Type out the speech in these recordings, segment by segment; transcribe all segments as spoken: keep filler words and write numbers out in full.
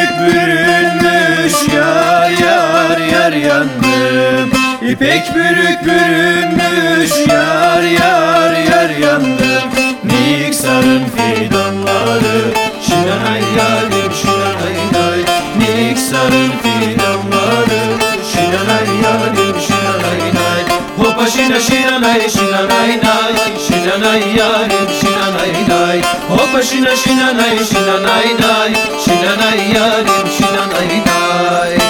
bürük bürünmüş, yar yar yar yandım. İpek bürük bürünmüş, yar yar yar yandım. Niksar'ın fidanları, şinanay yarim şinanay nay. Niksar'ın fidanları, şinanay yarim şinanay nay. Hopa şina şinanay şinanay nay. Şinanay yarim şinanay nay. Hopa şina şinanay şinanay nay. Şinanay yarim şinanay nay.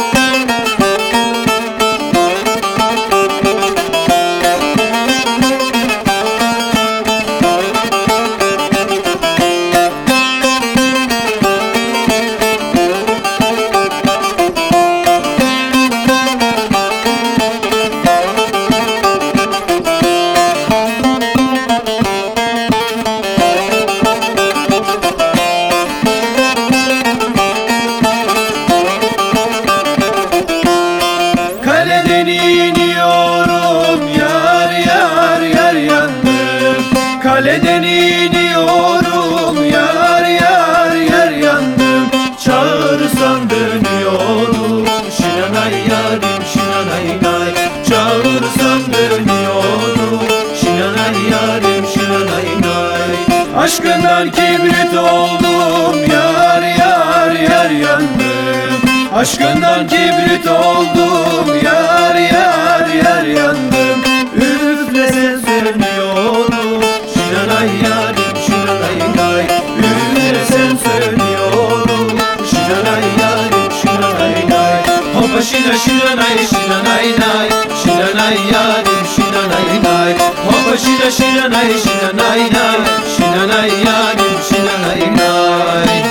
Kaleden iniyorum, yar yar yar yandım. Kaleden iniyorum, yar yar yar yandım. Çağırsan dönüyorum, şinanay yarim şinanay nay. Çağırsan dönüyorum, şinanay yarim şinanay nay. Aşkından kibrit oldum, yar yar yar yandım. Aşkından kibrit oldum, yar yar yar yandım. Üflesen sönüyorum, şinanay yarim şinanay nay. Üflesen sönüyorum, şinanay yarim şinanay nay. Hopa şina şinanay şinanay nay. Şinanay yarim şinanay nay. Hopa şina şinanay şinanay nay. Şinanay yarim şinanay nay.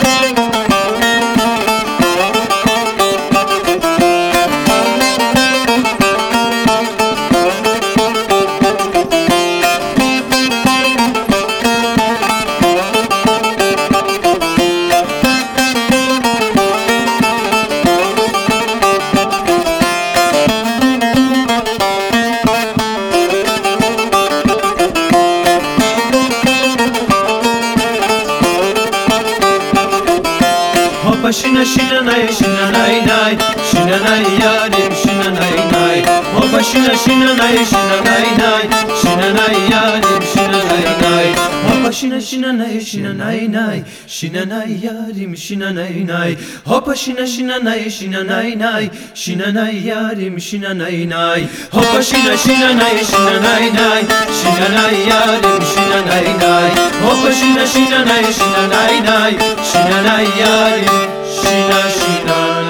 Hopa şina şinanay şinanay nay. Şinanay yarim şinanay nay. Hopa şina şinanay şinanay nay. Şinanay yarim şinanay nay. Hopa şina şinanay şinanay nay. Şinanay yarim şinanay nay. Hopa şina şinanay şinanay nay. Şinanay yarim şinanay nay. Hopa şina şinanay şinanay nay. Şinanay yarim şinanay nay. Hopa şina şinanay şinanay nay. Şinanay yarim şina şina.